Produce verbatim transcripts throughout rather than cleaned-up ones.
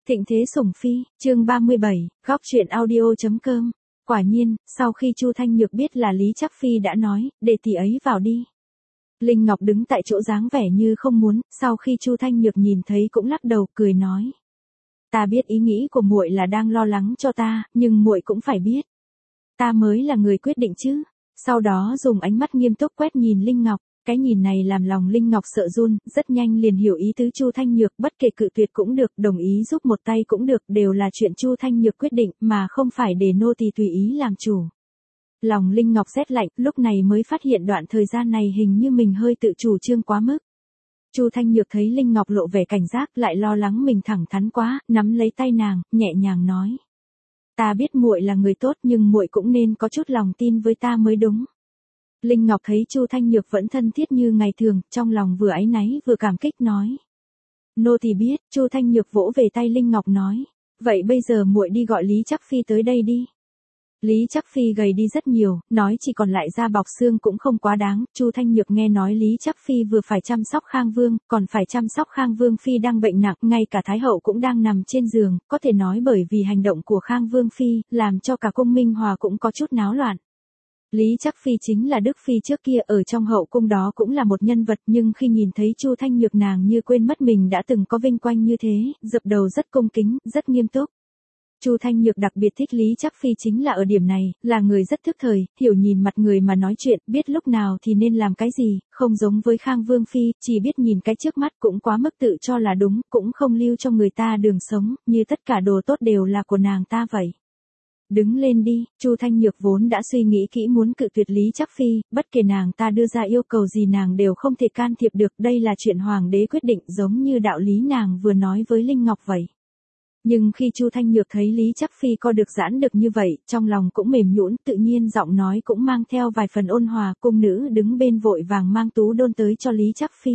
Thịnh thế sủng phi, chương ba mươi bảy, góc truyện audio.com. Quả nhiên, sau khi Chu Thanh Nhược biết là Lý Trác Phi đã nói, để tỷ ấy vào đi. Linh Ngọc đứng tại chỗ dáng vẻ như không muốn, sau khi Chu Thanh Nhược nhìn thấy cũng lắc đầu cười nói. Ta biết ý nghĩ của muội là đang lo lắng cho ta, nhưng muội cũng phải biết. Ta mới là người quyết định chứ. Sau đó dùng ánh mắt nghiêm túc quét nhìn Linh Ngọc. Cái nhìn này làm lòng Linh Ngọc sợ run, rất nhanh liền hiểu ý tứ Chu Thanh Nhược, bất kể cự tuyệt cũng được, đồng ý giúp một tay cũng được, đều là chuyện Chu Thanh Nhược quyết định, mà không phải để nô tỳ tùy ý làm chủ. Lòng Linh Ngọc rét lạnh, lúc này mới phát hiện đoạn thời gian này hình như mình hơi tự chủ trương quá mức. Chu Thanh Nhược thấy Linh Ngọc lộ vẻ cảnh giác, lại lo lắng mình thẳng thắn quá, nắm lấy tay nàng, nhẹ nhàng nói: "Ta biết muội là người tốt, nhưng muội cũng nên có chút lòng tin với ta mới đúng." Linh Ngọc thấy Chu Thanh Nhược vẫn thân thiết như ngày thường, trong lòng vừa áy náy vừa cảm kích nói: "Nô tỳ biết." Chu Thanh Nhược vỗ về tay Linh Ngọc nói: "Vậy bây giờ muội đi gọi Lý Trác Phi tới đây đi." Lý Trác Phi gầy đi rất nhiều, nói chỉ còn lại da bọc xương cũng không quá đáng. Chu Thanh Nhược nghe nói Lý Trác Phi vừa phải chăm sóc Khang Vương, còn phải chăm sóc Khang Vương Phi đang bệnh nặng, ngay cả Thái Hậu cũng đang nằm trên giường, có thể nói bởi vì hành động của Khang Vương Phi, làm cho cả cung Minh Hòa cũng có chút náo loạn. Lý Trác Phi chính là Đức Phi trước kia ở trong hậu cung đó cũng là một nhân vật, nhưng khi nhìn thấy Chu Thanh Nhược nàng như quên mất mình đã từng có vinh quang như thế, dập đầu rất cung kính, rất nghiêm túc. Chu Thanh Nhược đặc biệt thích Lý Trác Phi chính là ở điểm này, là người rất thức thời, hiểu nhìn mặt người mà nói chuyện, biết lúc nào thì nên làm cái gì, không giống với Khang Vương Phi, chỉ biết nhìn cái trước mắt cũng quá mức tự cho là đúng, cũng không lưu cho người ta đường sống, như tất cả đồ tốt đều là của nàng ta vậy. "Đứng lên đi." Chu Thanh Nhược vốn đã suy nghĩ kỹ muốn cự tuyệt Lý Trác Phi, bất kể nàng ta đưa ra yêu cầu gì nàng đều không thể can thiệp được, đây là chuyện hoàng đế quyết định, giống như đạo lý nàng vừa nói với Linh Ngọc vậy. Nhưng khi Chu Thanh Nhược thấy Lý Trác Phi co được giãn được như vậy, trong lòng cũng mềm nhũn, tự nhiên giọng nói cũng mang theo vài phần ôn hòa, cung nữ đứng bên vội vàng mang tú đôn tới cho Lý Trác Phi.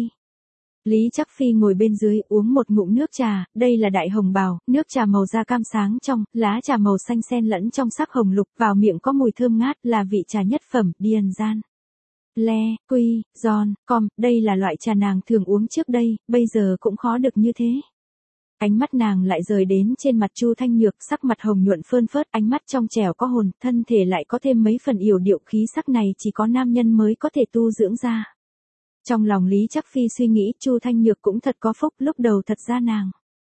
Lý Trác Phi ngồi bên dưới uống một ngụm nước trà, đây là đại hồng bào, nước trà màu da cam sáng trong, lá trà màu xanh xen lẫn trong sắc hồng lục, vào miệng có mùi thơm ngát, là vị trà nhất phẩm, điền gian. Le, quy, giòn, com, đây là loại trà nàng thường uống trước đây, bây giờ cũng khó được như thế. Ánh mắt nàng lại rời đến trên mặt Chu Thanh Nhược, sắc mặt hồng nhuận phơn phớt, ánh mắt trong trẻo có hồn, thân thể lại có thêm mấy phần yểu điệu, khí sắc này chỉ có nam nhân mới có thể tu dưỡng ra. Trong lòng Lý Trác Phi suy nghĩ, Chu Thanh Nhược cũng thật có phúc, lúc đầu thật ra nàng.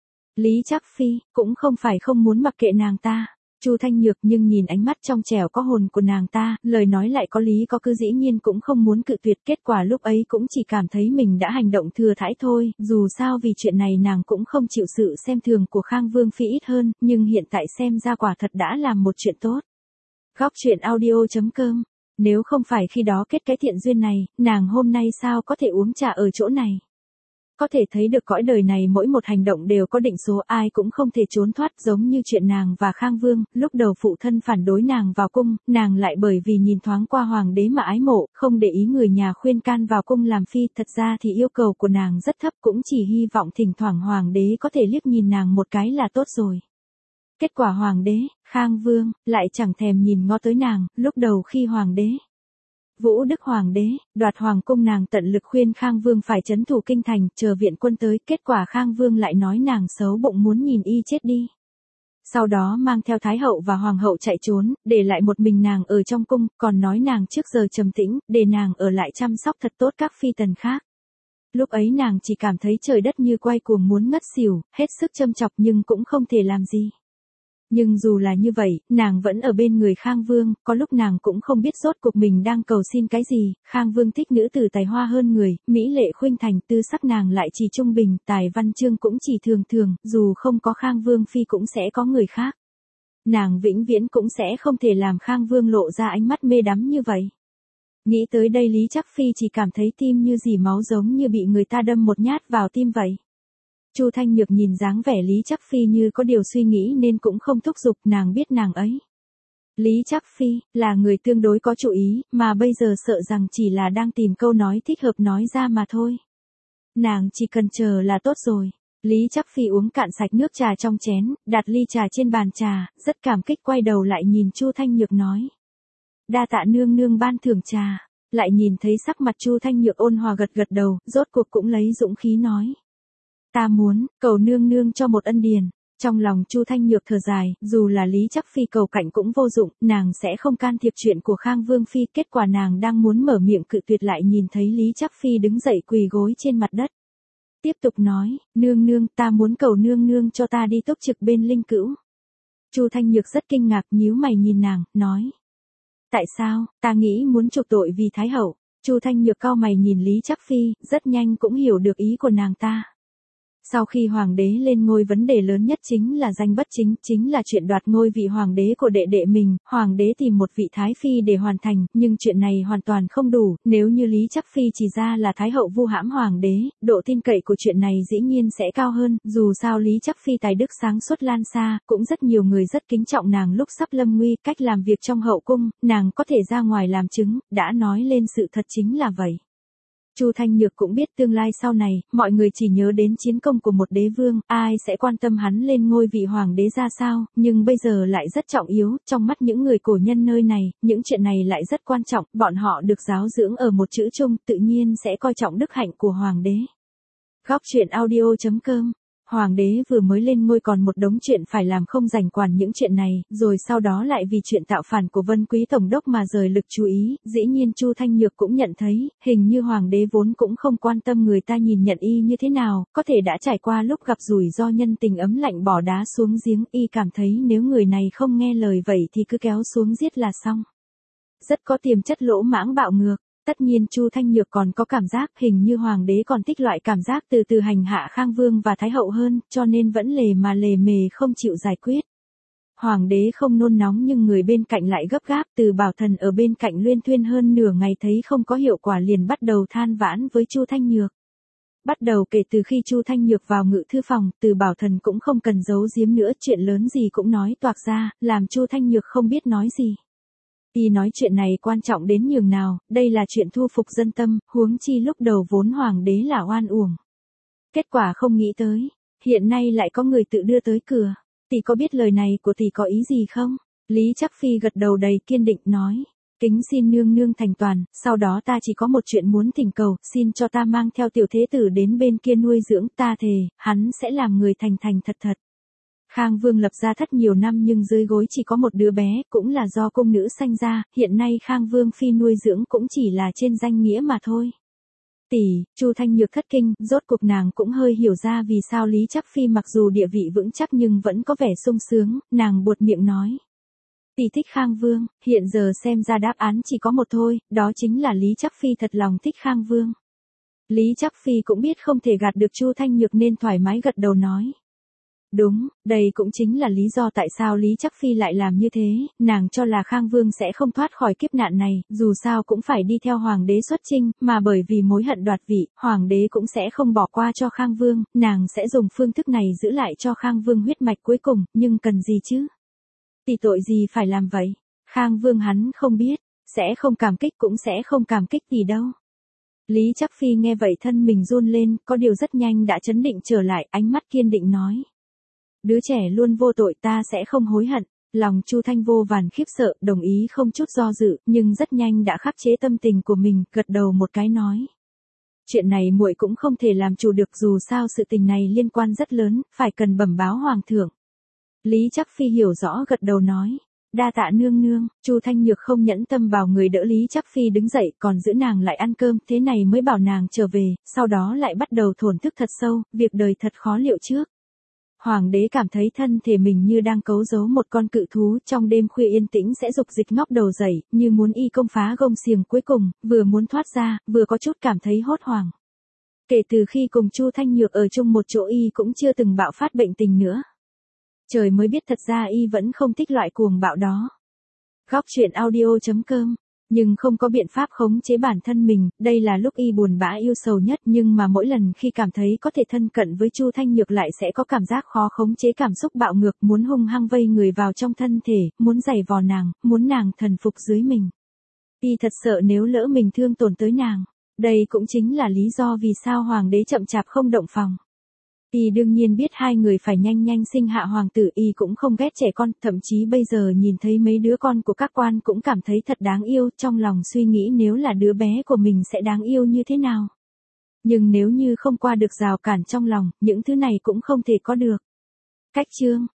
Lý Trác Phi cũng không phải không muốn mặc kệ nàng ta. Chu Thanh Nhược nhưng nhìn ánh mắt trong trẻo có hồn của nàng ta, lời nói lại có lý có cứ, dĩ nhiên cũng không muốn cự tuyệt, kết quả lúc ấy cũng chỉ cảm thấy mình đã hành động thừa thãi thôi, dù sao vì chuyện này nàng cũng không chịu sự xem thường của Khang Vương Phi ít hơn, nhưng hiện tại xem ra quả thật đã làm một chuyện tốt. Góc truyện audio.com. Nếu không phải khi đó kết cái thiện duyên này, nàng hôm nay sao có thể uống trà ở chỗ này. Có thể thấy được cõi đời này mỗi một hành động đều có định số, ai cũng không thể trốn thoát, giống như chuyện nàng và Khang Vương, lúc đầu phụ thân phản đối nàng vào cung, nàng lại bởi vì nhìn thoáng qua hoàng đế mà ái mộ, không để ý người nhà khuyên can vào cung làm phi, thật ra thì yêu cầu của nàng rất thấp, cũng chỉ hy vọng thỉnh thoảng hoàng đế có thể liếc nhìn nàng một cái là tốt rồi. Kết quả hoàng đế, Khang Vương, lại chẳng thèm nhìn ngó tới nàng, lúc đầu khi hoàng đế Vũ Đức Hoàng đế, đoạt hoàng cung nàng tận lực khuyên Khang Vương phải trấn thủ kinh thành, chờ viện quân tới, kết quả Khang Vương lại nói nàng xấu bụng muốn nhìn y chết đi. Sau đó mang theo Thái Hậu và Hoàng hậu chạy trốn, để lại một mình nàng ở trong cung, còn nói nàng trước giờ trầm tĩnh, để nàng ở lại chăm sóc thật tốt các phi tần khác. Lúc ấy nàng chỉ cảm thấy trời đất như quay cuồng muốn ngất xỉu, hết sức châm chọc nhưng cũng không thể làm gì. Nhưng dù là như vậy, nàng vẫn ở bên người Khang Vương, có lúc nàng cũng không biết rốt cuộc mình đang cầu xin cái gì. Khang Vương thích nữ tử tài hoa hơn người, mỹ lệ khuynh thành, tư sắc nàng lại chỉ trung bình, tài văn chương cũng chỉ thường thường, dù không có Khang Vương Phi cũng sẽ có người khác. Nàng vĩnh viễn cũng sẽ không thể làm Khang Vương lộ ra ánh mắt mê đắm như vậy. Nghĩ tới đây Lý Trác Phi chỉ cảm thấy tim như dỉ máu, giống như bị người ta đâm một nhát vào tim vậy. Chu Thanh Nhược nhìn dáng vẻ Lý Trác Phi như có điều suy nghĩ nên cũng không thúc giục, nàng biết nàng ấy. Lý Trác Phi là người tương đối có chủ ý, mà bây giờ sợ rằng chỉ là đang tìm câu nói thích hợp nói ra mà thôi. Nàng chỉ cần chờ là tốt rồi. Lý Trác Phi uống cạn sạch nước trà trong chén, đặt ly trà trên bàn trà, rất cảm kích quay đầu lại nhìn Chu Thanh Nhược nói: "Đa tạ nương nương ban thưởng trà." Lại nhìn thấy sắc mặt Chu Thanh Nhược ôn hòa gật gật đầu, rốt cuộc cũng lấy dũng khí nói: "Ta muốn cầu nương nương cho một ân điền." Trong lòng Chu Thanh Nhược thở dài, dù là Lý Chắc Phi cầu cạnh cũng vô dụng, nàng sẽ không can thiệp chuyện của Khang Vương Phi, kết quả nàng đang muốn mở miệng cự tuyệt lại nhìn thấy Lý Chắc Phi đứng dậy quỳ gối trên mặt đất. Tiếp tục nói, nương nương, ta muốn cầu nương nương cho ta đi túc trực bên linh cữu. Chu Thanh Nhược rất kinh ngạc, nhíu mày nhìn nàng, nói. Tại sao, ta nghĩ muốn chuộc tội vì Thái Hậu. Chu Thanh Nhược cau mày nhìn Lý Chắc Phi, rất nhanh cũng hiểu được ý của nàng ta. Sau khi hoàng đế lên ngôi, vấn đề lớn nhất chính là danh bất chính, chính là chuyện đoạt ngôi vị hoàng đế của đệ đệ mình, hoàng đế tìm một vị thái phi để hoàn thành, nhưng chuyện này hoàn toàn không đủ, nếu như Lý Chắc Phi chỉ ra là Thái Hậu vu hãm hoàng đế, độ tin cậy của chuyện này dĩ nhiên sẽ cao hơn, dù sao Lý Chắc Phi tài đức sáng suốt lan xa, cũng rất nhiều người rất kính trọng nàng lúc sắp lâm nguy, cách làm việc trong hậu cung, nàng có thể ra ngoài làm chứng, đã nói lên sự thật chính là vậy. Chu Thanh Nhược cũng biết tương lai sau này, mọi người chỉ nhớ đến chiến công của một đế vương, ai sẽ quan tâm hắn lên ngôi vị hoàng đế ra sao, nhưng bây giờ lại rất trọng yếu, trong mắt những người cổ nhân nơi này, những chuyện này lại rất quan trọng, bọn họ được giáo dưỡng ở một chữ chung, tự nhiên sẽ coi trọng đức hạnh của hoàng đế. Góc truyện audio chấm com. Hoàng đế vừa mới lên ngôi còn một đống chuyện phải làm, không rảnh quản những chuyện này, rồi sau đó lại vì chuyện tạo phản của Vân Quý Tổng đốc mà rời lực chú ý, dĩ nhiên Chu Thanh Nhược cũng nhận thấy, hình như hoàng đế vốn cũng không quan tâm người ta nhìn nhận y như thế nào, có thể đã trải qua lúc gặp rủi ro nhân tình ấm lạnh bỏ đá xuống giếng, y cảm thấy nếu người này không nghe lời vậy thì cứ kéo xuống giết là xong. Rất có tiềm chất lỗ mãng bạo ngược. Tất nhiên Chu Thanh Nhược còn có cảm giác hình như hoàng đế còn thích loại cảm giác từ từ hành hạ Khang Vương và Thái Hậu hơn, cho nên vẫn lề mà lề mề không chịu giải quyết. Hoàng đế không nôn nóng nhưng người bên cạnh lại gấp gáp, Từ Bảo Thần ở bên cạnh luyên thuyên hơn nửa ngày thấy không có hiệu quả liền bắt đầu than vãn với Chu Thanh Nhược. Bắt đầu kể từ khi Chu Thanh Nhược vào ngự thư phòng, Từ Bảo Thần cũng không cần giấu giếm nữa, chuyện lớn gì cũng nói toạc ra, làm Chu Thanh Nhược không biết nói gì. Y nói chuyện này quan trọng đến nhường nào, đây là chuyện thu phục dân tâm, huống chi lúc đầu vốn hoàng đế là oan uổng. Kết quả không nghĩ tới, hiện nay lại có người tự đưa tới cửa. Tỷ có biết lời này của tỷ có ý gì không? Lý Chắc Phi gật đầu đầy kiên định nói. Kính xin nương nương thành toàn, sau đó ta chỉ có một chuyện muốn thỉnh cầu, xin cho ta mang theo tiểu thế tử đến bên kia nuôi dưỡng, ta thề, hắn sẽ làm người thành thành thật thật. Khang Vương lập gia thất nhiều năm nhưng dưới gối chỉ có một đứa bé, cũng là do cung nữ sanh ra, hiện nay Khang Vương Phi nuôi dưỡng cũng chỉ là trên danh nghĩa mà thôi. Tỷ, Chu Thanh Nhược thất kinh, rốt cuộc nàng cũng hơi hiểu ra vì sao Lý Chắc Phi mặc dù địa vị vững chắc nhưng vẫn có vẻ sung sướng, nàng buột miệng nói. Tỷ thích Khang Vương, hiện giờ xem ra đáp án chỉ có một thôi, đó chính là Lý Chắc Phi thật lòng thích Khang Vương. Lý Chắc Phi cũng biết không thể gạt được Chu Thanh Nhược nên thoải mái gật đầu nói. Đúng, đây cũng chính là lý do tại sao Lý Chắc Phi lại làm như thế, nàng cho là Khang Vương sẽ không thoát khỏi kiếp nạn này, dù sao cũng phải đi theo hoàng đế xuất chinh, mà bởi vì mối hận đoạt vị, hoàng đế cũng sẽ không bỏ qua cho Khang Vương, nàng sẽ dùng phương thức này giữ lại cho Khang Vương huyết mạch cuối cùng, nhưng cần gì chứ? Tỷ tội gì phải làm vậy? Khang Vương hắn không biết, sẽ không cảm kích cũng sẽ không cảm kích tỷ đâu. Lý Chắc Phi nghe vậy thân mình run lên, có điều rất nhanh đã trấn định trở lại, ánh mắt kiên định nói. Đứa trẻ luôn vô tội, ta sẽ không hối hận. Lòng Chu Thanh vô vàn khiếp sợ, đồng ý không chút do dự, nhưng rất nhanh đã khắc chế tâm tình của mình, gật đầu một cái nói. Chuyện này muội cũng không thể làm chủ được, dù sao sự tình này liên quan rất lớn, phải cần bẩm báo hoàng thượng. Lý Chắc Phi hiểu rõ gật đầu nói. Đa tạ nương nương. Chu Thanh Nhược không nhẫn tâm bảo người đỡ Lý Chắc Phi đứng dậy, còn giữ nàng lại ăn cơm, thế này mới bảo nàng trở về, sau đó lại bắt đầu thổn thức thật sâu, việc đời thật khó liệu trước. Hoàng đế cảm thấy thân thể mình như đang cấu giấu một con cự thú, trong đêm khuya yên tĩnh sẽ dục dịch ngóc đầu dậy, như muốn y công phá gông xiềng cuối cùng, vừa muốn thoát ra, vừa có chút cảm thấy hốt hoảng. Kể từ khi cùng Chu Thanh Nhược ở chung một chỗ y cũng chưa từng bạo phát bệnh tình nữa. Trời mới biết thật ra y vẫn không thích loại cuồng bạo đó. Góc truyện audio chấm com. Nhưng không có biện pháp khống chế bản thân mình, đây là lúc y buồn bã yêu sầu nhất, nhưng mà mỗi lần khi cảm thấy có thể thân cận với Chu Thanh Nhược lại sẽ có cảm giác khó khống chế cảm xúc bạo ngược, muốn hung hăng vây người vào trong thân thể, muốn giày vò nàng, muốn nàng thần phục dưới mình. Y thật sợ nếu lỡ mình thương tổn tới nàng. Đây cũng chính là lý do vì sao hoàng đế chậm chạp không động phòng. Y đương nhiên biết hai người phải nhanh nhanh sinh hạ hoàng tử, y cũng không ghét trẻ con, thậm chí bây giờ nhìn thấy mấy đứa con của các quan cũng cảm thấy thật đáng yêu, trong lòng suy nghĩ nếu là đứa bé của mình sẽ đáng yêu như thế nào. Nhưng nếu như không qua được rào cản trong lòng, những thứ này cũng không thể có được. Cách chương